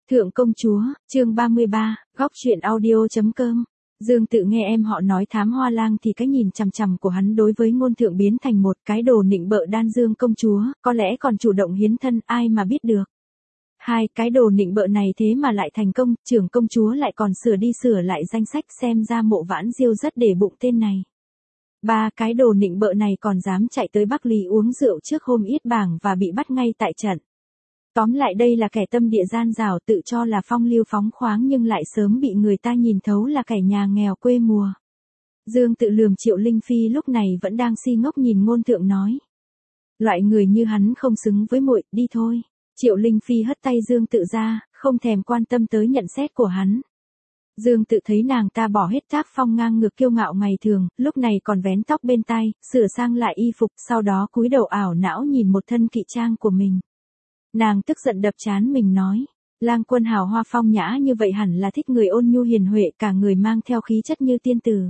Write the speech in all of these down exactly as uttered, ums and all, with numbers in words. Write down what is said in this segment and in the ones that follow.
Thượng công chúa, chương ba mươi ba, góc chuyện audio.com. Dương Tự nghe em họ nói Thám Hoa Lang thì cái nhìn chằm chằm của hắn đối với Ngôn Thượng biến thành một cái đồ nịnh bợ đan Dương công chúa, có lẽ còn chủ động hiến thân, ai mà biết được. Hai cái đồ nịnh bợ này thế mà lại thành công, trưởng công chúa lại còn sửa đi sửa lại danh sách, xem ra Mộ Vãn Diêu rất để bụng tên này. Ba cái đồ nịnh bợ này còn dám chạy tới Bắc Lý uống rượu trước hôm yết bảng và bị bắt ngay tại trận. Tóm lại đây là kẻ tâm địa gian dảo, tự cho là phong lưu phóng khoáng nhưng lại sớm bị người ta nhìn thấu là kẻ nhà nghèo quê mùa. Dương Tự lườm Triệu Linh Phi lúc này vẫn đang si ngốc nhìn Ngôn Thượng nói. Loại người như hắn không xứng với muội, đi thôi. Triệu Linh Phi hất tay Dương Tự ra, không thèm quan tâm tới nhận xét của hắn. Dương Tự thấy nàng ta bỏ hết tác phong ngang ngược kiêu ngạo ngày thường, lúc này còn vén tóc bên tai, sửa sang lại y phục, sau đó cúi đầu ảo não nhìn một thân kỵ trang của mình. Nàng tức giận đập trán mình nói, Lang Quân hào hoa phong nhã như vậy hẳn là thích người ôn nhu hiền huệ, cả người mang theo khí chất như tiên tử.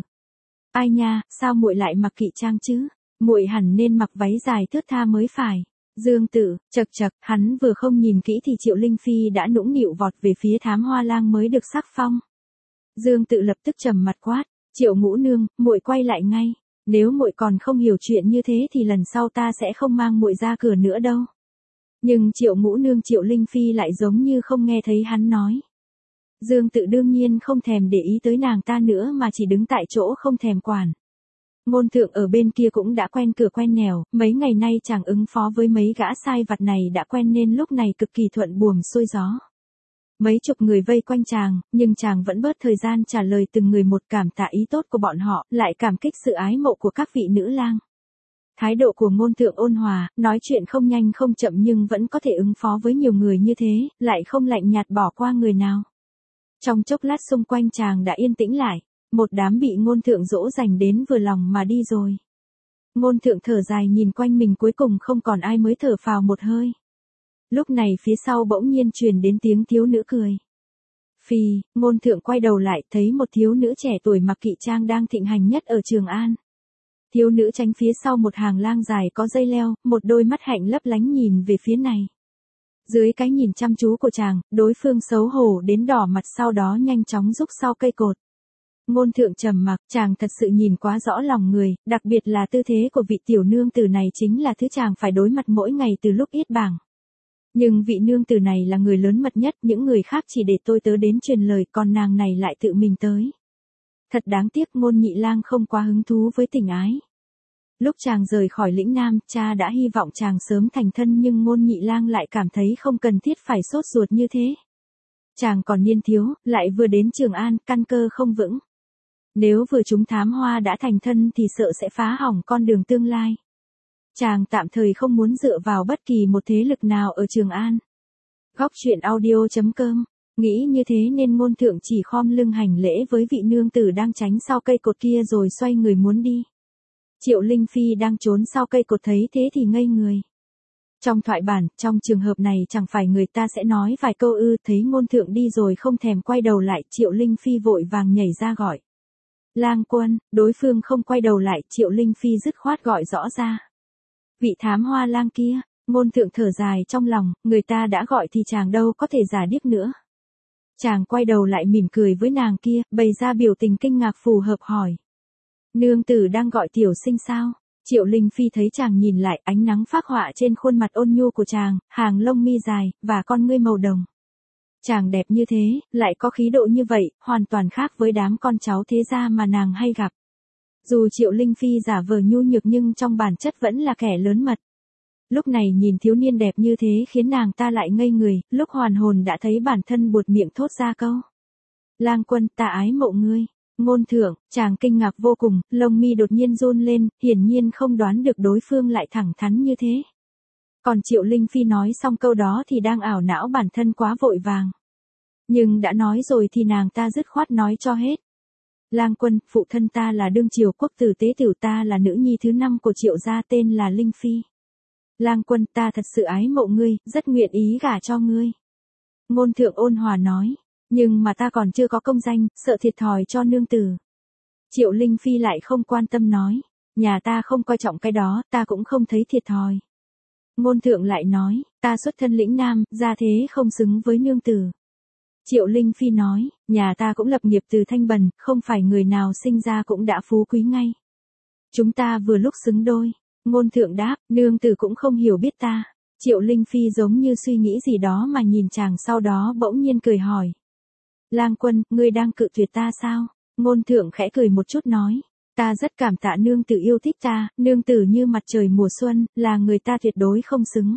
Ai nha, sao muội lại mặc kỵ trang chứ? Muội hẳn nên mặc váy dài thướt tha mới phải. Dương Tự, chậc chậc, hắn vừa không nhìn kỹ thì Triệu Linh Phi đã nũng nịu vọt về phía Thám Hoa Lang mới được sắc phong. Dương Tự lập tức trầm mặt quát, Triệu Ngũ Nương, muội quay lại ngay. Nếu muội còn không hiểu chuyện như thế thì lần sau ta sẽ không mang muội ra cửa nữa đâu. Nhưng Triệu Ngũ Nương Triệu Linh Phi lại giống như không nghe thấy hắn nói. Dương Tự đương nhiên không thèm để ý tới nàng ta nữa mà chỉ đứng tại chỗ không thèm quản. Ngôn Thượng ở bên kia cũng đã quen cửa quen nẻo, mấy ngày nay chàng ứng phó với mấy gã sai vặt này đã quen nên lúc này cực kỳ thuận buồm xuôi gió. Mấy chục người vây quanh chàng, nhưng chàng vẫn bớt thời gian trả lời từng người một, cảm tạ ý tốt của bọn họ, lại cảm kích sự ái mộ của các vị nữ lang. Thái độ của Ngôn Thượng ôn hòa, nói chuyện không nhanh không chậm nhưng vẫn có thể ứng phó với nhiều người như thế, lại không lạnh nhạt bỏ qua người nào. Trong chốc lát xung quanh chàng đã yên tĩnh lại, một đám bị Ngôn Thượng dỗ dành đến vừa lòng mà đi rồi. Ngôn Thượng thở dài nhìn quanh mình, cuối cùng không còn ai mới thở phào một hơi. Lúc này phía sau bỗng nhiên truyền đến tiếng thiếu nữ cười. Phi, Ngôn Thượng quay đầu lại thấy một thiếu nữ trẻ tuổi mặc kỵ trang đang thịnh hành nhất ở Trường An. Thiếu nữ tránh phía sau một hàng lang dài có dây leo, một đôi mắt hạnh lấp lánh nhìn về phía này. Dưới cái nhìn chăm chú của chàng, đối phương xấu hổ đến đỏ mặt, sau đó nhanh chóng rúc sau cây cột. Ngôn Thượng trầm mặc, chàng thật sự nhìn quá rõ lòng người, đặc biệt là tư thế của vị tiểu nương tử này chính là thứ chàng phải đối mặt mỗi ngày từ lúc yết bảng. Nhưng vị nương tử này là người lớn mật nhất, những người khác chỉ để tôi tớ đến truyền lời, còn nàng này lại tự mình tới. Thật đáng tiếc Ngôn Nhị Lang không quá hứng thú với tình ái. Lúc chàng rời khỏi lĩnh Nam, cha đã hy vọng chàng sớm thành thân nhưng Ngôn Nhị Lang lại cảm thấy không cần thiết phải sốt ruột như thế. Chàng còn niên thiếu, lại vừa đến Trường An, căn cơ không vững. Nếu vừa chúng Thám Hoa đã thành thân thì sợ sẽ phá hỏng con đường tương lai. Chàng tạm thời không muốn dựa vào bất kỳ một thế lực nào ở Trường An. Góc chuyện audio.com. Nghĩ như thế nên Ngôn Thượng chỉ khom lưng hành lễ với vị nương tử đang tránh sau cây cột kia rồi xoay người muốn đi. Triệu Linh Phi đang trốn sau cây cột thấy thế thì ngây người. Trong thoại bản, trong trường hợp này chẳng phải người ta sẽ nói vài câu ư, thấy Ngôn Thượng đi rồi không thèm quay đầu lại, Triệu Linh Phi vội vàng nhảy ra gọi. Lang Quân, đối phương không quay đầu lại, Triệu Linh Phi dứt khoát gọi rõ ra. Vị Thám Hoa Lang kia, Ngôn Thượng thở dài trong lòng, người ta đã gọi thì chàng đâu có thể giả điếc nữa. Chàng quay đầu lại mỉm cười với nàng kia, bày ra biểu tình kinh ngạc phù hợp hỏi. Nương tử đang gọi tiểu sinh sao? Triệu Linh Phi thấy chàng nhìn lại, ánh nắng phác họa trên khuôn mặt ôn nhu của chàng, hàng lông mi dài, và con ngươi màu đồng. Chàng đẹp như thế, lại có khí độ như vậy, hoàn toàn khác với đám con cháu thế gia mà nàng hay gặp. Dù Triệu Linh Phi giả vờ nhu nhược nhưng trong bản chất vẫn là kẻ lớn mật. Lúc này nhìn thiếu niên đẹp như thế khiến nàng ta lại ngây người, lúc hoàn hồn đã thấy bản thân buột miệng thốt ra câu. Lang Quân, ta ái mộ ngươi. Ngôn Thượng, chàng kinh ngạc vô cùng, lông mi đột nhiên run lên, hiển nhiên không đoán được đối phương lại thẳng thắn như thế. Còn Triệu Linh Phi nói xong câu đó thì đang ảo não bản thân quá vội vàng. Nhưng đã nói rồi thì nàng ta dứt khoát nói cho hết. Lang Quân, phụ thân ta là đương triều quốc tử tế tiểu, ta là nữ nhi thứ năm của Triệu gia, tên là Linh Phi. Lang Quân, ta thật sự ái mộ ngươi, rất nguyện ý gả cho ngươi. Ngôn Thượng ôn hòa nói, nhưng mà ta còn chưa có công danh, sợ thiệt thòi cho nương tử. Triệu Linh Phi lại không quan tâm nói, nhà ta không coi trọng cái đó, ta cũng không thấy thiệt thòi. Ngôn Thượng lại nói, ta xuất thân lĩnh Nam, gia thế không xứng với nương tử. Triệu Linh Phi nói, nhà ta cũng lập nghiệp từ thanh bần, không phải người nào sinh ra cũng đã phú quý ngay. Chúng ta vừa lúc xứng đôi. Ngôn thượng đáp, nương tử cũng không hiểu biết ta. Triệu Linh Phi giống như suy nghĩ gì đó mà nhìn chàng, sau đó bỗng nhiên cười hỏi. Lang quân, ngươi đang cự tuyệt ta sao? Ngôn thượng khẽ cười một chút nói. Ta rất cảm tạ nương tử yêu thích ta, nương tử như mặt trời mùa xuân, là người ta tuyệt đối không xứng.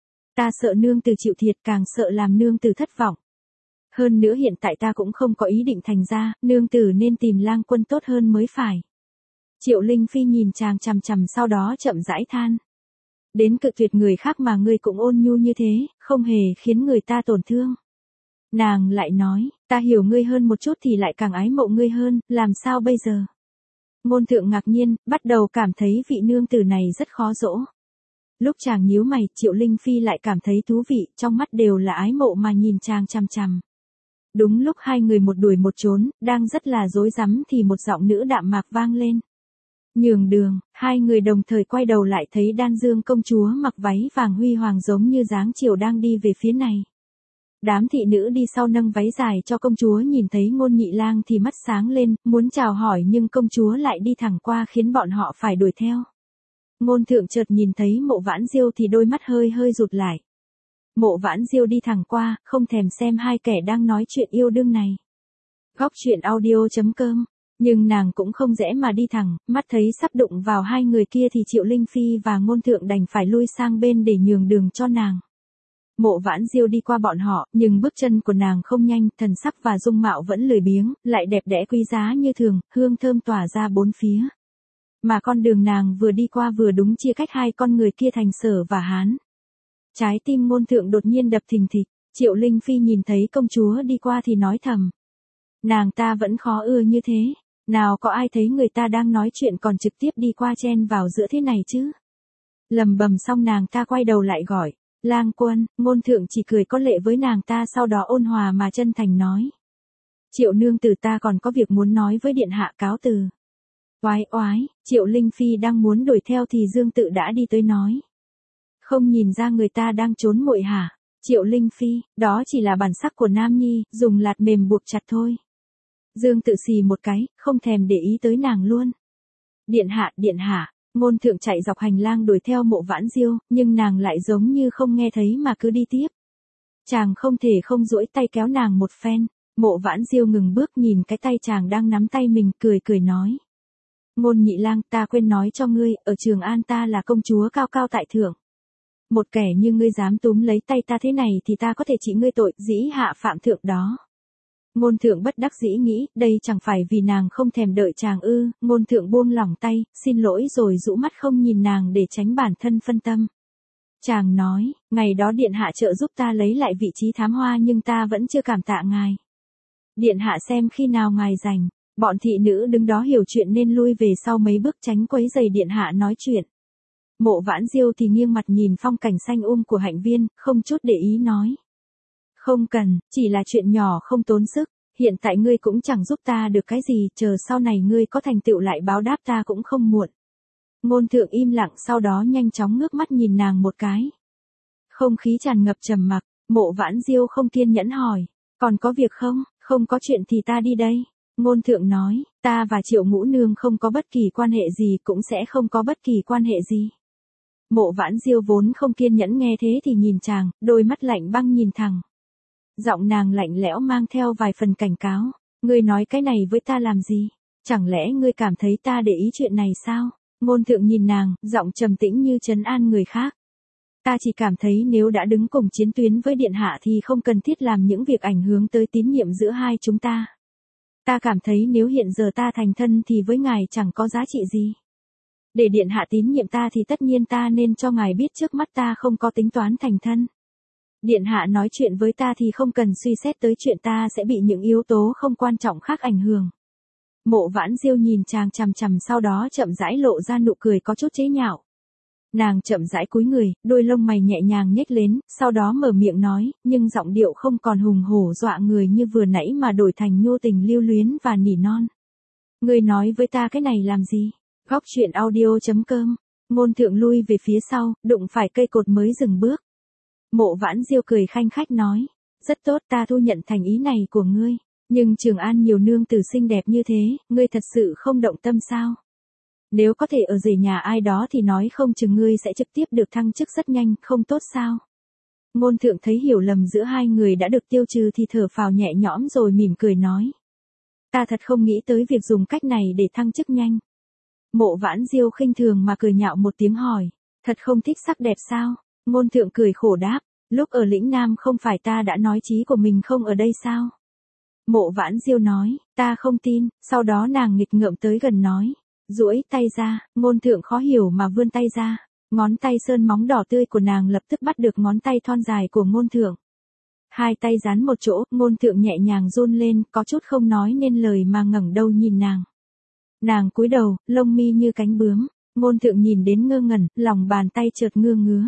Ta sợ nương tử chịu thiệt, càng sợ làm nương tử thất vọng. Hơn nữa hiện tại ta cũng không có ý định thành ra, nương tử nên tìm lang quân tốt hơn mới phải. Triệu Linh Phi nhìn chàng chằm chằm, sau đó chậm rãi than. Đến cự tuyệt người khác mà ngươi cũng ôn nhu như thế, không hề khiến người ta tổn thương. Nàng lại nói, ta hiểu ngươi hơn một chút thì lại càng ái mộ ngươi hơn, làm sao bây giờ? Ngôn thượng ngạc nhiên, bắt đầu cảm thấy vị nương tử này rất khó dỗ. Lúc chàng nhíu mày, Triệu Linh Phi lại cảm thấy thú vị, trong mắt đều là ái mộ mà nhìn chàng chằm chằm. Đúng lúc hai người một đuổi một trốn, đang rất là rối rắm thì một giọng nữ đạm mạc vang lên. Nhường đường, hai người đồng thời quay đầu lại thấy Đan Dương công chúa mặc váy vàng huy hoàng giống như dáng chiều đang đi về phía này. Đám thị nữ đi sau nâng váy dài cho công chúa nhìn thấy Ngôn Nhị Lang thì mắt sáng lên, muốn chào hỏi nhưng công chúa lại đi thẳng qua khiến bọn họ phải đuổi theo. Ngôn thượng chợt nhìn thấy Mộ Vãn Diêu thì đôi mắt hơi hơi rụt lại. Mộ Vãn Diêu đi thẳng qua, không thèm xem hai kẻ đang nói chuyện yêu đương này. Góc truyện audio chấm com. Nhưng nàng cũng không dễ mà đi thẳng, mắt thấy sắp đụng vào hai người kia thì Triệu Linh Phi và Ngôn thượng đành phải lui sang bên để nhường đường cho nàng. Mộ Vãn Diêu đi qua bọn họ, nhưng bước chân của nàng không nhanh, thần sắc và dung mạo vẫn lười biếng, lại đẹp đẽ quý giá như thường, hương thơm tỏa ra bốn phía. Mà con đường nàng vừa đi qua vừa đúng chia cách hai con người kia thành Sở và Hán. Trái tim Ngôn thượng đột nhiên đập thình thịch, Triệu Linh Phi nhìn thấy công chúa đi qua thì nói thầm. Nàng ta vẫn khó ưa như thế, nào có ai thấy người ta đang nói chuyện còn trực tiếp đi qua chen vào giữa thế này chứ. Lầm bầm xong nàng ta quay đầu lại gọi. Lang quân, Ngôn thượng chỉ cười có lệ với nàng ta, sau đó ôn hòa mà chân thành nói. Triệu nương tử, ta còn có việc muốn nói với điện hạ, cáo từ. Oái oái, Triệu Linh Phi đang muốn đuổi theo thì Dương Tự đã đi tới nói. Không nhìn ra người ta đang trốn muội hả? Triệu Linh Phi, đó chỉ là bản sắc của nam nhi, dùng lạt mềm buộc chặt thôi. Dương Tự xì một cái, không thèm để ý tới nàng luôn. Điện hạ, điện hạ. Ngôn thượng chạy dọc hành lang đuổi theo Mộ Vãn Diêu, nhưng nàng lại giống như không nghe thấy mà cứ đi tiếp. Chàng không thể không duỗi tay kéo nàng một phen. Mộ Vãn Diêu ngừng bước nhìn cái tay chàng đang nắm tay mình, cười cười nói. Ngôn Nhị Lang, ta quên nói cho ngươi, ở Trường An ta là công chúa cao cao tại thượng. Một kẻ như ngươi dám túm lấy tay ta thế này thì ta có thể trị ngươi tội dĩ hạ phạm thượng đó. Ngôn thượng bất đắc dĩ nghĩ, đây chẳng phải vì nàng không thèm đợi chàng ư? Ngôn thượng buông lỏng tay, xin lỗi rồi rũ mắt không nhìn nàng để tránh bản thân phân tâm. Chàng nói, ngày đó điện hạ trợ giúp ta lấy lại vị trí thám hoa nhưng ta vẫn chưa cảm tạ ngài. Điện hạ xem khi nào ngài rảnh. Bọn thị nữ đứng đó hiểu chuyện nên lui về sau mấy bước tránh quấy rầy điện hạ nói chuyện. Mộ Vãn Diêu thì nghiêng mặt nhìn phong cảnh xanh um của hạnh viên, không chút để ý nói. Không cần, chỉ là chuyện nhỏ không tốn sức, hiện tại ngươi cũng chẳng giúp ta được cái gì, chờ sau này ngươi có thành tựu lại báo đáp ta cũng không muộn. Ngôn thượng im lặng, sau đó nhanh chóng ngước mắt nhìn nàng một cái. Không khí tràn ngập trầm mặc, Mộ Vãn Diêu không kiên nhẫn hỏi, còn có việc không? Không có chuyện thì ta đi đây. Ngôn thượng nói, ta và Triệu Ngũ Nương không có bất kỳ quan hệ gì, cũng sẽ không có bất kỳ quan hệ gì. Mộ Vãn Diêu vốn không kiên nhẫn nghe thế thì nhìn chàng, đôi mắt lạnh băng nhìn thẳng. Giọng nàng lạnh lẽo mang theo vài phần cảnh cáo. Ngươi nói cái này với ta làm gì? Chẳng lẽ ngươi cảm thấy ta để ý chuyện này sao? Ngôn thượng nhìn nàng, giọng trầm tĩnh như trấn an người khác. Ta chỉ cảm thấy nếu đã đứng cùng chiến tuyến với điện hạ thì không cần thiết làm những việc ảnh hưởng tới tín nhiệm giữa hai chúng ta. Ta cảm thấy nếu hiện giờ ta thành thân thì với ngài chẳng có giá trị gì. Để điện hạ tín nhiệm ta thì tất nhiên ta nên cho ngài biết trước mắt ta không có tính toán thành thân. Điện hạ nói chuyện với ta thì không cần suy xét tới chuyện ta sẽ bị những yếu tố không quan trọng khác ảnh hưởng. Mộ Vãn Diêu nhìn chàng chằm chằm, sau đó chậm rãi lộ ra nụ cười có chút chế nhạo. Nàng chậm rãi cúi người, đôi lông mày nhẹ nhàng nhếch lên, sau đó mở miệng nói, nhưng giọng điệu không còn hùng hổ dọa người như vừa nãy mà đổi thành nhu tình lưu luyến và nỉ non. Ngươi nói với ta cái này làm gì? Góc truyện audio chấm com. Ngôn thượng lui về phía sau, đụng phải cây cột mới dừng bước. Mộ Vãn Diêu cười khanh khách nói, Rất tốt, ta thu nhận thành ý này của ngươi. Nhưng Trường An nhiều nương tử xinh đẹp như thế, ngươi thật sự không động tâm sao? Nếu có thể ở rể nhà ai đó thì nói không chừng ngươi sẽ trực tiếp được thăng chức rất nhanh, không tốt sao? Ngôn thượng thấy hiểu lầm giữa hai người đã được tiêu trừ thì thở phào nhẹ nhõm rồi mỉm cười nói. Ta thật không nghĩ tới việc dùng cách này để thăng chức nhanh. Mộ Vãn Diêu khinh thường mà cười nhạo một tiếng hỏi. Thật không thích sắc đẹp sao? Ngôn thượng cười khổ đáp. Lúc ở lĩnh Nam không phải ta đã nói chí của mình không ở đây sao? Mộ Vãn Diêu nói, ta không tin, sau đó nàng nghịch ngợm tới gần nói. Duỗi tay ra, ngôn thượng khó hiểu mà vươn tay ra. Ngón tay sơn móng đỏ tươi của nàng lập tức bắt được ngón tay thon dài của ngôn thượng. Hai tay dán một chỗ, ngôn thượng nhẹ nhàng run lên, có chút không nói nên lời mà ngẩng đầu nhìn nàng. Nàng cúi đầu, lông mi như cánh bướm, ngôn thượng nhìn đến ngơ ngẩn, lòng bàn tay chợt ngưa ngứa.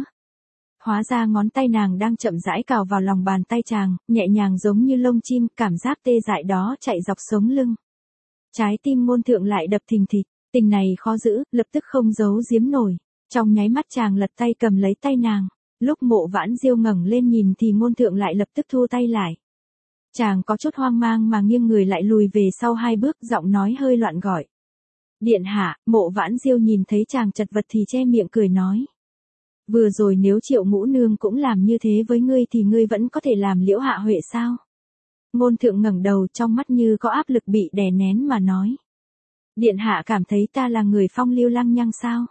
Hóa ra ngón tay nàng đang chậm rãi cào vào lòng bàn tay chàng, nhẹ nhàng giống như lông chim, cảm giác tê dại đó chạy dọc sống lưng. Trái tim ngôn thượng lại đập thình thịch, tình này khó giữ, lập tức không giấu giếm nổi. Trong nháy mắt chàng lật tay cầm lấy tay nàng. Lúc Mộ Vãn Diêu ngẩng lên nhìn thì ngôn thượng lại lập tức thu tay lại. Chàng có chút hoang mang mà nghiêng người lại lùi về sau hai bước, giọng nói hơi loạn gọi. Điện hạ. Mộ Vãn Diêu nhìn thấy chàng chật vật thì che miệng cười nói. Vừa rồi nếu Triệu Ngũ Nương cũng làm như thế với ngươi thì ngươi vẫn có thể làm Liễu Hạ Huệ sao? Ngôn thượng ngẩng đầu, trong mắt như có áp lực bị đè nén mà nói. Điện hạ cảm thấy ta là người phong lưu lăng nhăng sao?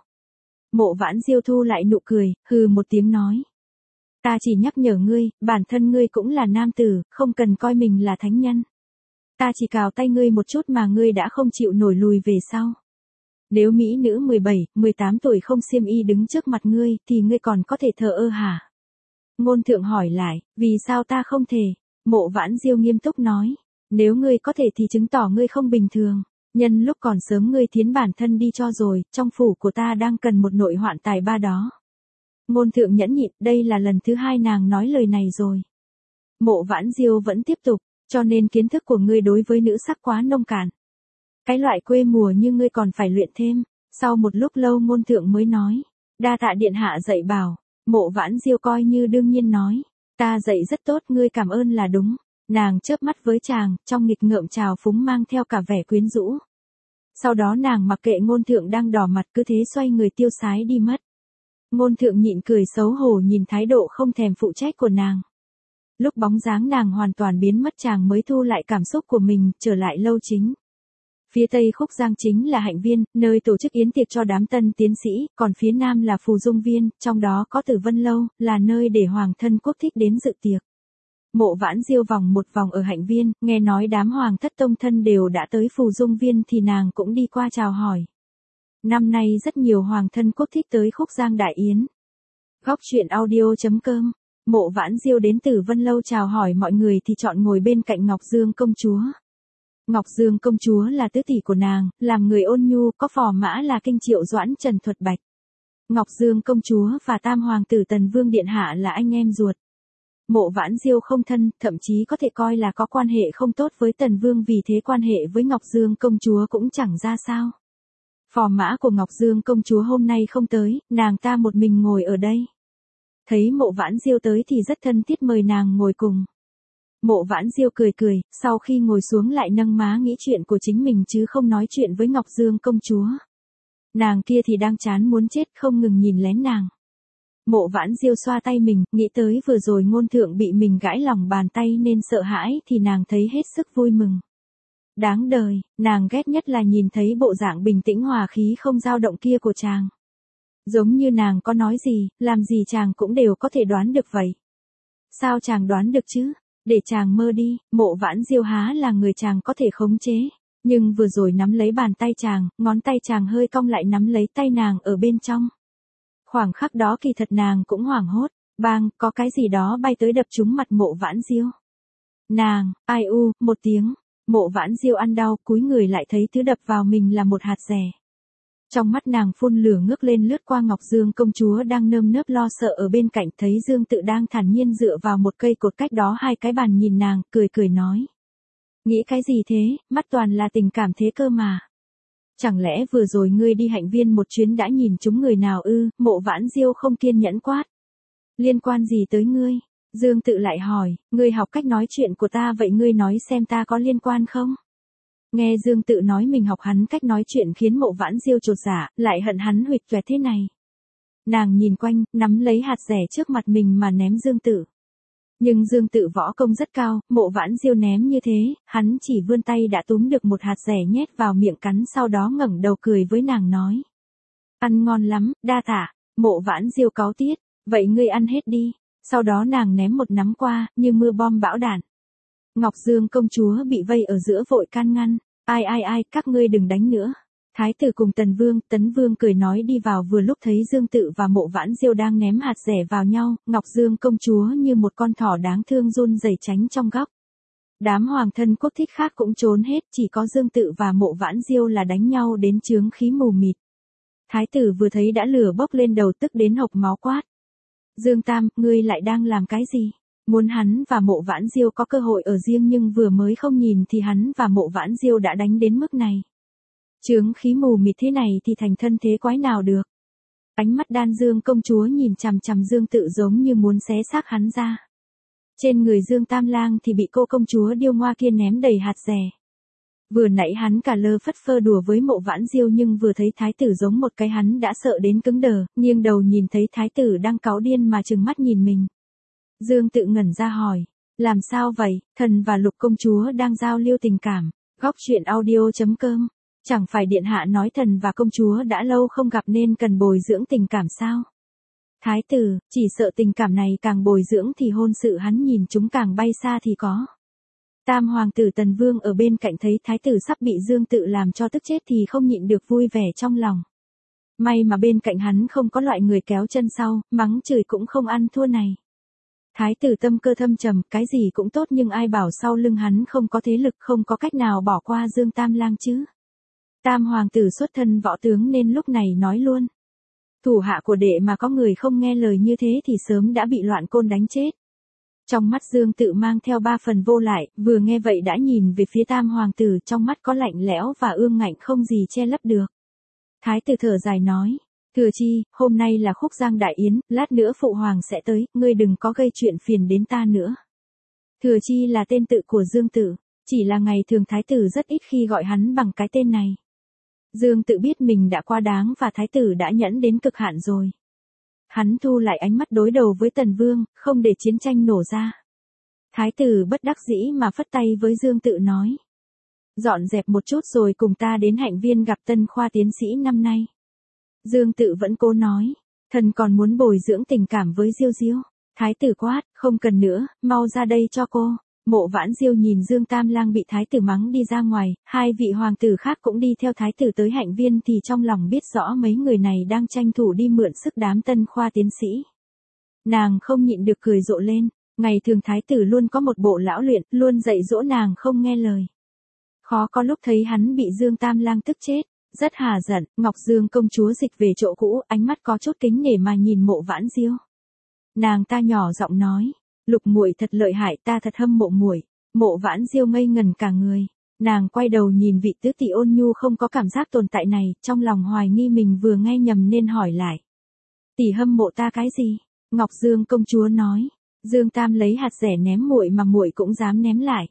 Mộ Vãn Diêu thu lại nụ cười, hừ một tiếng nói. Ta chỉ nhắc nhở ngươi, bản thân ngươi cũng là nam tử, không cần coi mình là thánh nhân. Ta chỉ cào tay ngươi một chút mà ngươi đã không chịu nổi lùi về sau. Nếu mỹ nữ mười bảy, mười tám tuổi không xiêm y đứng trước mặt ngươi thì ngươi còn có thể thờ ơ hả? Ngôn thượng hỏi lại, vì sao ta không thể? Mộ Vãn Diêu nghiêm túc nói, nếu ngươi có thể thì chứng tỏ ngươi không bình thường. Nhân lúc còn sớm ngươi thiến bản thân đi cho rồi, trong phủ của ta đang cần một nội hoạn tài ba đó. Ngôn thượng nhẫn nhịn, đây là lần thứ hai nàng nói lời này rồi. Mộ Vãn Diêu vẫn tiếp tục, cho nên kiến thức của ngươi đối với nữ sắc quá nông cạn. Cái loại quê mùa như ngươi còn phải luyện thêm. Sau một lúc lâu ngôn thượng mới nói, đa tạ điện hạ dạy bảo. Mộ Vãn Diêu coi như đương nhiên nói, ta dạy rất tốt, ngươi cảm ơn là đúng. Nàng chớp mắt với chàng, trong nghịch ngợm trào phúng mang theo cả vẻ quyến rũ. Sau đó nàng mặc kệ ngôn thượng đang đỏ mặt cứ thế xoay người tiêu sái đi mất. Ngôn thượng nhịn cười xấu hổ nhìn thái độ không thèm phụ trách của nàng. Lúc bóng dáng nàng hoàn toàn biến mất chàng mới thu lại cảm xúc của mình, trở lại lâu chính. Phía tây Khúc Giang chính là Hạnh Viên, nơi tổ chức yến tiệc cho đám tân tiến sĩ, còn phía nam là Phù Dung Viên, trong đó có Tử Vân Lâu, là nơi để hoàng thân quốc thích đến dự tiệc. Mộ Vãn Diêu vòng một vòng ở Hạnh Viên, nghe nói đám hoàng thất tông thân đều đã tới Phù Dung Viên thì nàng cũng đi qua chào hỏi. Năm nay rất nhiều hoàng thân quốc thích tới Khúc Giang đại yến. Góc truyện audio chấm com. Mộ Vãn Diêu đến Tử Vân Lâu chào hỏi mọi người thì chọn ngồi bên cạnh Ngọc Dương công chúa. Ngọc Dương công chúa là tứ tỷ của nàng, làm người ôn nhu, có phò mã là Kinh Triệu Doãn Trần Thuật Bạch. Ngọc Dương công chúa và Tam hoàng tử Tần Vương điện hạ là anh em ruột. Mộ Vãn Diêu không thân, thậm chí có thể coi là có quan hệ không tốt với Tần Vương, vì thế quan hệ với Ngọc Dương công chúa cũng chẳng ra sao. Phò mã của Ngọc Dương công chúa hôm nay không tới, nàng ta một mình ngồi ở đây. Thấy Mộ Vãn Diêu tới thì rất thân thiết mời nàng ngồi cùng. Mộ Vãn Diêu cười cười, sau khi ngồi xuống lại nâng má nghĩ chuyện của chính mình chứ không nói chuyện với Ngọc Dương công chúa. Nàng kia thì đang chán muốn chết, không ngừng nhìn lén nàng. Mộ Vãn Diêu xoa tay mình, nghĩ tới vừa rồi ngôn thượng bị mình gãi lòng bàn tay nên sợ hãi thì nàng thấy hết sức vui mừng. Đáng đời, nàng ghét nhất là nhìn thấy bộ dạng bình tĩnh hòa khí không dao động kia của chàng. Giống như nàng có nói gì, làm gì chàng cũng đều có thể đoán được vậy. Sao chàng đoán được chứ? Để chàng mơ đi, Mộ Vãn Diêu há là người chàng có thể khống chế. Nhưng vừa rồi nắm lấy bàn tay chàng, ngón tay chàng hơi cong lại nắm lấy tay nàng ở bên trong. Khoảng khắc đó kỳ thật nàng cũng hoảng hốt, bang, có cái gì đó bay tới đập trúng mặt Mộ Vãn Diêu. Nàng, ai u, một tiếng, Mộ Vãn Diêu ăn đau, cúi người lại thấy thứ đập vào mình là một hạt dẻ. Trong mắt nàng phun lửa ngước lên lướt qua Ngọc Dương công chúa đang nơm nớp lo sợ ở bên cạnh, thấy Dương Tự đang thản nhiên dựa vào một cây cột cách đó hai cái bàn nhìn nàng, cười cười nói. Nghĩ cái gì thế, mắt toàn là tình cảm thế cơ mà. Chẳng lẽ vừa rồi ngươi đi Hạnh Viên một chuyến đã nhìn chúng người nào ư? Mộ Vãn Diêu không kiên nhẫn quát. Liên quan gì tới ngươi? Dương Tự lại hỏi, ngươi học cách nói chuyện của ta vậy ngươi nói xem ta có liên quan không? Nghe Dương Tự nói mình học hắn cách nói chuyện khiến Mộ Vãn Diêu chột dạ, lại hận hắn huỵch toẹt thế này. Nàng nhìn quanh, nắm lấy hạt rẻ trước mặt mình mà ném Dương Tự. Nhưng Dương Tự võ công rất cao, Mộ Vãn Diêu ném như thế, hắn chỉ vươn tay đã túm được một hạt rẻ nhét vào miệng cắn sau đó ngẩng đầu cười với nàng nói. Ăn ngon lắm, đa tạ. Mộ Vãn Diêu cáu tiết, vậy ngươi ăn hết đi. Sau đó nàng ném một nắm qua, như mưa bom bão đạn. Ngọc Dương công chúa bị vây ở giữa vội can ngăn, ai ai ai, các ngươi đừng đánh nữa. Thái tử cùng Tần Vương, Tấn Vương cười nói đi vào vừa lúc thấy Dương Tự và Mộ Vãn Diêu đang ném hạt rẻ vào nhau, Ngọc Dương công chúa như một con thỏ đáng thương run rẩy tránh trong góc. Đám hoàng thân quốc thích khác cũng trốn hết, chỉ có Dương Tự và Mộ Vãn Diêu là đánh nhau đến chướng khí mù mịt. Thái tử vừa thấy đã lửa bốc lên đầu tức đến hộc máu quát. Dương Tam, ngươi lại đang làm cái gì? Muốn hắn và Mộ Vãn Diêu có cơ hội ở riêng nhưng vừa mới không nhìn thì hắn và Mộ Vãn Diêu đã đánh đến mức này. Chướng khí mù mịt thế này thì thành thân thế quái nào được. Ánh mắt Đan Dương công chúa nhìn chằm chằm Dương Tự giống như muốn xé xác hắn ra. Trên người Dương Tam Lang thì bị cô công chúa điêu ngoa kia ném đầy hạt rẻ. Vừa nãy hắn cả lơ phất phơ đùa với Mộ Vãn Diêu nhưng vừa thấy thái tử giống một cái hắn đã sợ đến cứng đờ, nghiêng đầu nhìn thấy thái tử đang cáu điên mà trừng mắt nhìn mình. Dương Tự ngẩn ra hỏi, làm sao vậy, thần và Lục công chúa đang giao lưu tình cảm, góc truyện audio chấm com, chẳng phải điện hạ nói thần và công chúa đã lâu không gặp nên cần bồi dưỡng tình cảm sao? Thái tử, chỉ sợ tình cảm này càng bồi dưỡng thì hôn sự hắn nhìn chúng càng bay xa thì có. Tam hoàng tử Tần Vương ở bên cạnh thấy thái tử sắp bị Dương Tự làm cho tức chết thì không nhịn được vui vẻ trong lòng. May mà bên cạnh hắn không có loại người kéo chân sau, mắng chửi cũng không ăn thua này. Thái tử tâm cơ thâm trầm, cái gì cũng tốt nhưng ai bảo sau lưng hắn không có thế lực không có cách nào bỏ qua Dương Tam Lang chứ. Tam hoàng tử xuất thân võ tướng nên lúc này nói luôn. Thủ hạ của đệ mà có người không nghe lời như thế thì sớm đã bị loạn côn đánh chết. Trong mắt Dương Tự mang theo ba phần vô lại, vừa nghe vậy đã nhìn về phía Tam hoàng tử trong mắt có lạnh lẽo và ương ngạnh không gì che lấp được. Thái tử thở dài nói, Thừa Chi, hôm nay là Khúc Giang Đại Yến, lát nữa Phụ Hoàng sẽ tới, ngươi đừng có gây chuyện phiền đến ta nữa. Thừa Chi là tên tự của Dương Tự, chỉ là ngày thường Thái tử rất ít khi gọi hắn bằng cái tên này. Dương Tự biết mình đã quá đáng và Thái tử đã nhẫn đến cực hạn rồi. Hắn thu lại ánh mắt đối đầu với Tần Vương, không để chiến tranh nổ ra. Thái tử bất đắc dĩ mà phất tay với Dương Tự nói. Dọn dẹp một chút rồi cùng ta đến Hạnh Viên gặp tân khoa tiến sĩ năm nay. Dương Tự vẫn cố nói, thần còn muốn bồi dưỡng tình cảm với Diêu Diêu. Thái tử quát, không cần nữa, mau ra đây cho cô. Mộ Vãn Diêu nhìn Dương Tam Lang bị thái tử mắng đi ra ngoài, hai vị hoàng tử khác cũng đi theo thái tử tới Hạnh Viên thì trong lòng biết rõ mấy người này đang tranh thủ đi mượn sức đám tân khoa tiến sĩ. Nàng không nhịn được cười rộ lên, ngày thường thái tử luôn có một bộ lão luyện, luôn dạy dỗ nàng không nghe lời. Khó có lúc thấy hắn bị Dương Tam Lang tức chết, rất hà giận. Ngọc Dương công chúa dịch về chỗ cũ, ánh mắt có chút kính nể mà nhìn Mộ Vãn Diêu. Nàng ta nhỏ giọng nói, Lục muội thật lợi hại, ta thật hâm mộ muội. Mộ Vãn Diêu ngây ngần cả người, nàng quay đầu nhìn vị tứ tỷ ôn nhu không có cảm giác tồn tại này, trong lòng hoài nghi mình vừa nghe nhầm nên hỏi lại. Tỷ hâm mộ ta cái gì? Ngọc Dương công chúa nói, Dương Tam lấy hạt rẻ ném muội mà muội cũng dám ném lại.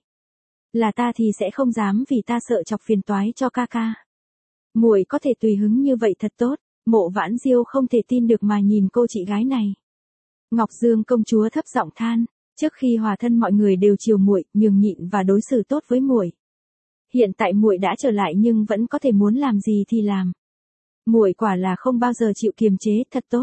Là ta thì sẽ không dám vì ta sợ chọc phiền toái cho ca ca. Muội có thể tùy hứng như vậy thật tốt. Mộ Vãn Diêu không thể tin được mà nhìn cô chị gái này. Ngọc Dương công chúa thấp giọng than, trước khi hòa thân mọi người đều chiều muội, nhường nhịn và đối xử tốt với muội. Hiện tại muội đã trở lại nhưng vẫn có thể muốn làm gì thì làm. Muội quả là không bao giờ chịu kiềm chế, thật tốt.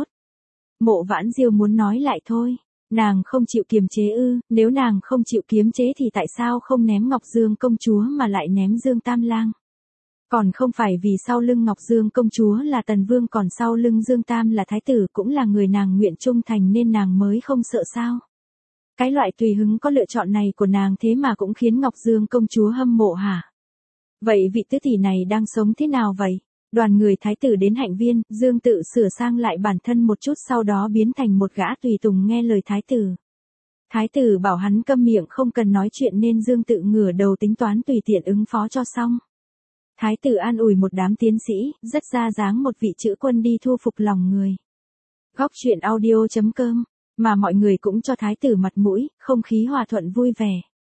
Mộ Vãn Diêu muốn nói lại thôi, nàng không chịu kiềm chế ư? Nếu nàng không chịu kiềm chế thì tại sao không ném Ngọc Dương công chúa mà lại ném Dương Tam Lang? Còn không phải vì sau lưng Ngọc Dương công chúa là Tần Vương còn sau lưng Dương Tam là thái tử cũng là người nàng nguyện trung thành nên nàng mới không sợ sao? Cái loại tùy hứng có lựa chọn này của nàng thế mà cũng khiến Ngọc Dương công chúa hâm mộ hả? Vậy vị tứ tỷ này đang sống thế nào vậy? Đoàn người thái tử đến Hạnh Viên, Dương Tự sửa sang lại bản thân một chút sau đó biến thành một gã tùy tùng nghe lời thái tử. Thái tử bảo hắn câm miệng không cần nói chuyện nên Dương Tự ngửa đầu tính toán tùy tiện ứng phó cho xong. Thái tử an ủi một đám tiến sĩ, rất ra dáng một vị chữ quân đi thu phục lòng người. Góc truyện audio chấm com Mà mọi người cũng cho thái tử mặt mũi, không khí hòa thuận vui vẻ.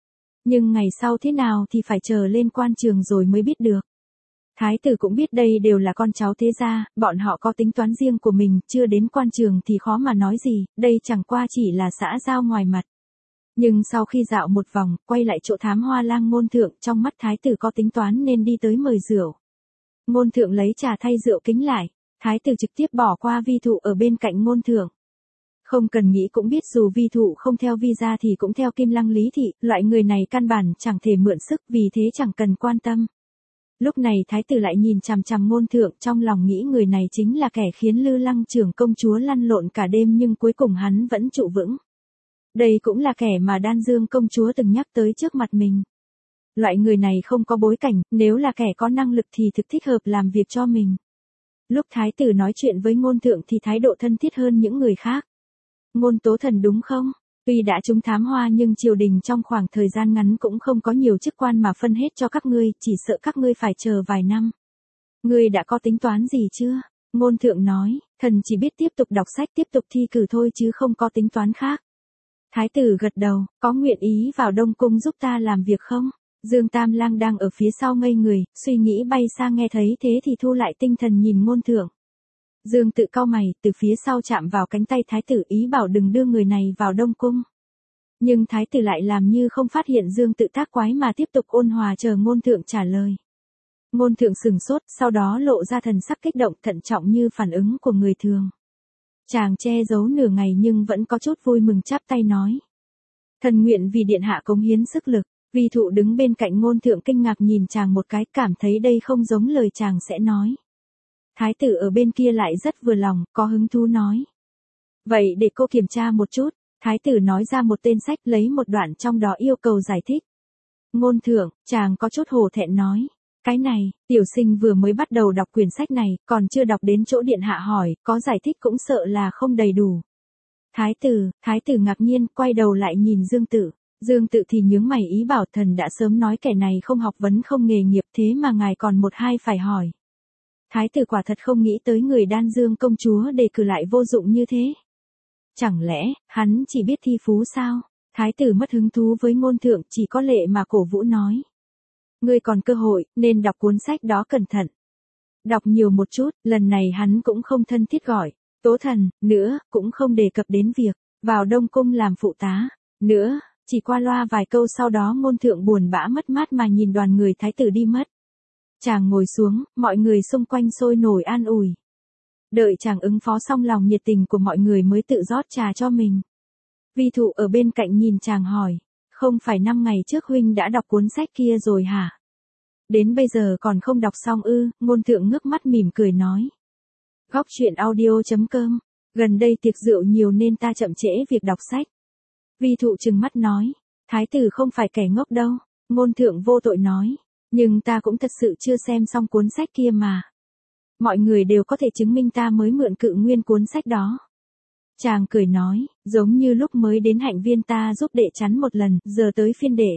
Nhưng ngày sau thế nào thì phải chờ lên quan trường rồi mới biết được. Thái tử cũng biết đây đều là con cháu thế gia, bọn họ có tính toán riêng của mình, chưa đến quan trường thì khó mà nói gì, đây chẳng qua chỉ là xã giao ngoài mặt. Nhưng sau khi dạo một vòng, quay lại chỗ thám hoa lang ngôn thượng, trong mắt thái tử có tính toán nên đi tới mời rượu. Ngôn thượng lấy trà thay rượu kính lại, thái tử trực tiếp bỏ qua vi thụ ở bên cạnh ngôn thượng. Không cần nghĩ cũng biết dù vi thụ không theo visa thì cũng theo Kim Lăng Lý Thị, loại người này căn bản chẳng thể mượn sức vì thế chẳng cần quan tâm. Lúc này thái tử lại nhìn chằm chằm ngôn thượng trong lòng nghĩ người này chính là kẻ khiến Lư Lăng trưởng công chúa lăn lộn cả đêm nhưng cuối cùng hắn vẫn trụ vững. Đây cũng là kẻ mà Đan Dương công chúa từng nhắc tới trước mặt mình. Loại người này không có bối cảnh, nếu là kẻ có năng lực thì thực thích hợp làm việc cho mình. Lúc thái tử nói chuyện với ngôn thượng thì thái độ thân thiết hơn những người khác. Ngôn Tố Thần đúng không? Tuy đã trúng thám hoa nhưng triều đình trong khoảng thời gian ngắn cũng không có nhiều chức quan mà phân hết cho các ngươi, chỉ sợ các ngươi phải chờ vài năm. Ngươi đã có tính toán gì chưa? Ngôn thượng nói, thần chỉ biết tiếp tục đọc sách tiếp tục thi cử thôi chứ không có tính toán khác. Thái tử gật đầu, có nguyện ý vào Đông Cung giúp ta làm việc không? Dương Tam Lang đang ở phía sau ngây người, suy nghĩ bay sang nghe thấy thế thì thu lại tinh thần nhìn ngôn thượng. Dương Tự cau mày, từ phía sau chạm vào cánh tay thái tử ý bảo đừng đưa người này vào Đông Cung. Nhưng thái tử lại làm như không phát hiện Dương Tự tác quái mà tiếp tục ôn hòa chờ ngôn thượng trả lời. Ngôn thượng sừng sốt, sau đó lộ ra thần sắc kích động thận trọng như phản ứng của người thường. Chàng che giấu nửa ngày nhưng vẫn có chút vui mừng chắp tay nói. Thần nguyện vì điện hạ cống hiến sức lực. Vi thụ đứng bên cạnh ngôn thượng kinh ngạc nhìn chàng một cái, cảm thấy đây không giống lời chàng sẽ nói. Thái tử ở bên kia lại rất vừa lòng, có hứng thú nói. Vậy để cô kiểm tra một chút. Thái tử nói ra một tên sách, lấy một đoạn trong đó yêu cầu giải thích. Ngôn thượng, chàng có chút hổ thẹn nói. Cái này, tiểu sinh vừa mới bắt đầu đọc quyển sách này, còn chưa đọc đến chỗ điện hạ hỏi, có giải thích cũng sợ là không đầy đủ. Thái tử, thái tử ngạc nhiên, quay đầu lại nhìn Dương Tự. Dương Tự thì nhướng mày ý bảo thần đã sớm nói kẻ này không học vấn không nghề nghiệp thế mà ngài còn một hai phải hỏi. Thái tử quả thật không nghĩ tới người Đan Dương công chúa đề cử lại vô dụng như thế. Chẳng lẽ, hắn chỉ biết thi phú sao? Thái tử mất hứng thú với ngôn thượng chỉ có lệ mà cổ vũ nói. Ngươi còn cơ hội, nên đọc cuốn sách đó cẩn thận. Đọc nhiều một chút, lần này hắn cũng không thân thiết gọi. Tố Thần, nữa, cũng không đề cập đến việc, vào Đông Cung làm phụ tá, nữa. Chỉ qua loa vài câu sau đó ngôn thượng buồn bã mất mát mà nhìn đoàn người thái tử đi mất. Chàng ngồi xuống, mọi người xung quanh sôi nổi an ủi. Đợi chàng ứng phó xong lòng nhiệt tình của mọi người mới tự rót trà cho mình. Vi thụ ở bên cạnh nhìn chàng hỏi, không phải năm ngày trước huynh đã đọc cuốn sách kia rồi hả? Đến bây giờ còn không đọc xong ư? Ngôn thượng ngước mắt mỉm cười nói. Góc truyện audio chấm com, gần đây tiệc rượu nhiều nên ta chậm trễ việc đọc sách. Vi thụ trừng mắt nói, thái tử không phải kẻ ngốc đâu, ngôn thượng vô tội nói, nhưng ta cũng thật sự chưa xem xong cuốn sách kia mà. Mọi người đều có thể chứng minh ta mới mượn cự nguyên cuốn sách đó. Chàng cười nói, giống như lúc mới đến hạnh viên ta giúp đệ chắn một lần, giờ tới phiên đệ.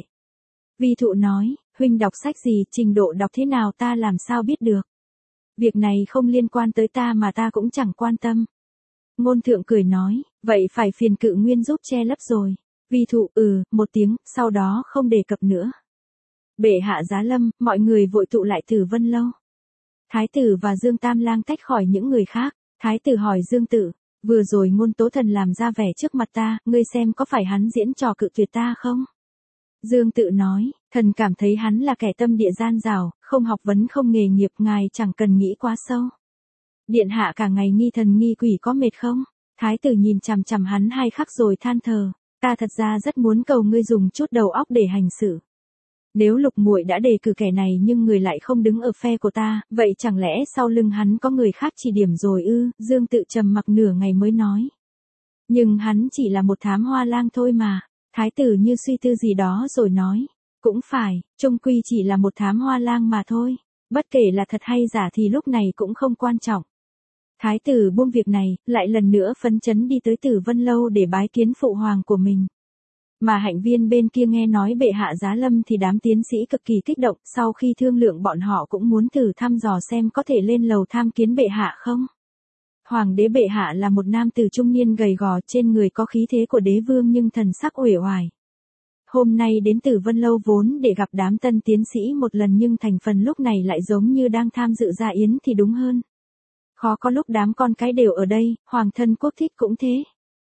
Vi thụ nói, huynh đọc sách gì, trình độ đọc thế nào ta làm sao biết được. Việc này không liên quan tới ta mà ta cũng chẳng quan tâm. Ngôn thượng cười nói, vậy phải phiền cự nguyên giúp che lấp rồi. Vi thụ ừ, một tiếng, sau đó không đề cập nữa. Bệ hạ giá lâm, mọi người vội tụ lại Tử Vân Lâu. Thái tử và Dương Tam Lang tách khỏi những người khác. Thái tử hỏi Dương Tự, vừa rồi Ngôn Tố Thần làm ra vẻ trước mặt ta, ngươi xem có phải hắn diễn trò cự tuyệt ta không? Dương Tự nói, thần cảm thấy hắn là kẻ tâm địa gian dảo, không học vấn không nghề nghiệp, ngài chẳng cần nghĩ quá sâu. Điện hạ cả ngày nghi thần nghi quỷ có mệt không? Thái tử nhìn chằm chằm hắn hai khắc rồi than thờ, ta thật ra rất muốn cầu ngươi dùng chút đầu óc để hành xử. Nếu Lục muội đã đề cử kẻ này nhưng người lại không đứng ở phe của ta, vậy chẳng lẽ sau lưng hắn có người khác chỉ điểm rồi ư? Dương Tự trầm mặc nửa ngày mới nói. Nhưng hắn chỉ là một thám hoa lang thôi mà. Thái tử như suy tư gì đó rồi nói. Cũng phải, chung quy chỉ là một thám hoa lang mà thôi. Bất kể là thật hay giả thì lúc này cũng không quan trọng. Thái tử buông việc này, lại lần nữa phấn chấn đi tới Tử Vân Lâu để bái kiến phụ hoàng của mình. Mà hạnh viên bên kia nghe nói bệ hạ giá lâm thì đám tiến sĩ cực kỳ kích động, sau khi thương lượng bọn họ cũng muốn thử thăm dò xem có thể lên lầu tham kiến bệ hạ không. Hoàng đế bệ hạ là một nam tử trung niên gầy gò, trên người có khí thế của đế vương nhưng thần sắc uể oải. Hôm nay đến Tử Vân Lâu vốn để gặp đám tân tiến sĩ một lần nhưng thành phần lúc này lại giống như đang tham dự gia yến thì đúng hơn. Khó có lúc đám con cái đều ở đây, hoàng thân quốc thích cũng thế.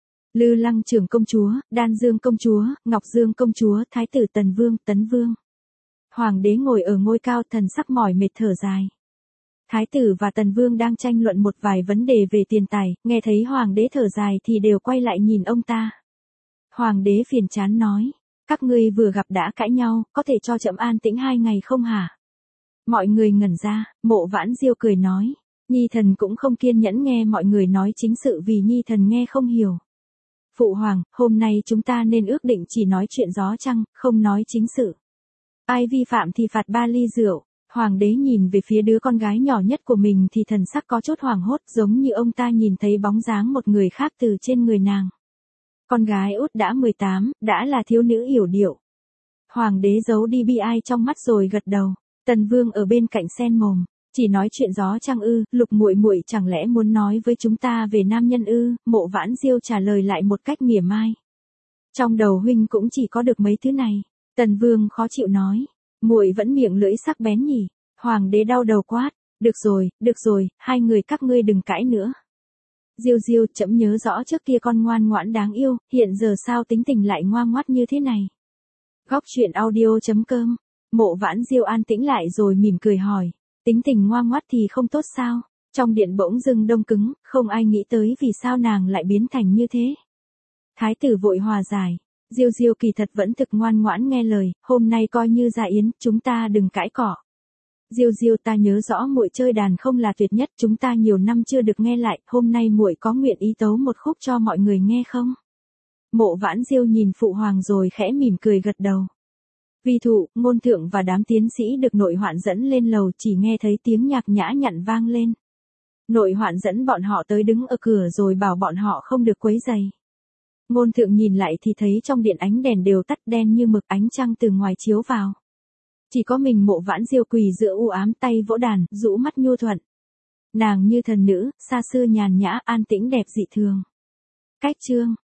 Lư Lăng trưởng công chúa, Đan Dương công chúa, Ngọc Dương công chúa, Thái tử Tần Vương, Tấn Vương. Hoàng đế ngồi ở ngôi cao, thần sắc mỏi mệt thở dài. Thái tử và Tần Vương đang tranh luận một vài vấn đề về tiền tài, nghe thấy hoàng đế thở dài thì đều quay lại nhìn ông ta. Hoàng đế phiền chán nói, các ngươi vừa gặp đã cãi nhau, có thể cho trẫm an tĩnh hai ngày không hả? Mọi người ngẩn ra, Mộ Vãn Diêu cười nói, Nhi thần cũng không kiên nhẫn nghe mọi người nói chính sự vì Nhi thần nghe không hiểu. Phụ hoàng, hôm nay chúng ta nên ước định chỉ nói chuyện gió chăng, không nói chính sự. Ai vi phạm thì phạt ba ly rượu. Hoàng đế nhìn về phía đứa con gái nhỏ nhất của mình thì thần sắc có chút hoảng hốt, giống như ông ta nhìn thấy bóng dáng một người khác từ trên người nàng. Con gái út đã mười tám, đã là thiếu nữ yểu điệu. Hoàng đế giấu đi bi ai trong mắt rồi gật đầu. Tần Vương ở bên cạnh sen mồm, chỉ nói chuyện gió chăng ư? Lục muội muội chẳng lẽ muốn nói với chúng ta về nam nhân ư? Mộ Vãn Diêu trả lời lại một cách mỉa mai. Trong đầu huynh cũng chỉ có được mấy thứ này. Tần Vương khó chịu nói, muội vẫn miệng lưỡi sắc bén nhỉ? Hoàng đế đau đầu quát, được rồi, được rồi, hai người các ngươi đừng cãi nữa. Diêu Diêu, trẫm nhớ rõ trước kia con ngoan ngoãn đáng yêu, hiện giờ sao tính tình lại ngoan ngoắt như thế này? Góc truyện audio chấm com. Mộ Vãn Diêu an tĩnh lại rồi mỉm cười hỏi, tính tình ngoan ngoắt thì không tốt sao? Trong điện bỗng dưng đông cứng, không ai nghĩ tới vì sao nàng lại biến thành như thế. Thái tử vội hòa giải, Diêu Diêu kỳ thật vẫn thực ngoan ngoãn nghe lời, hôm nay coi như gia yến, chúng ta đừng cãi cọ. Diêu Diêu, ta nhớ rõ muội chơi đàn không là tuyệt nhất, chúng ta nhiều năm chưa được nghe lại, hôm nay muội có nguyện ý tấu một khúc cho mọi người nghe không? Mộ Vãn Diêu nhìn phụ hoàng rồi khẽ mỉm cười gật đầu. Vi thụ, ngôn thượng và đám tiến sĩ được nội hoạn dẫn lên lầu, chỉ nghe thấy tiếng nhạc nhã nhặn vang lên. Nội hoạn dẫn bọn họ tới đứng ở cửa rồi bảo bọn họ không được quấy rầy. Ngôn thượng nhìn lại thì thấy trong điện ánh đèn đều tắt đen như mực, ánh trăng từ ngoài chiếu vào. Chỉ có mình Mộ Vãn Diêu quỳ giữa u ám, tay vỗ đàn, rũ mắt nhu thuận. Nàng như thần nữ, xa xưa nhàn nhã, an tĩnh đẹp dị thường. Cách chương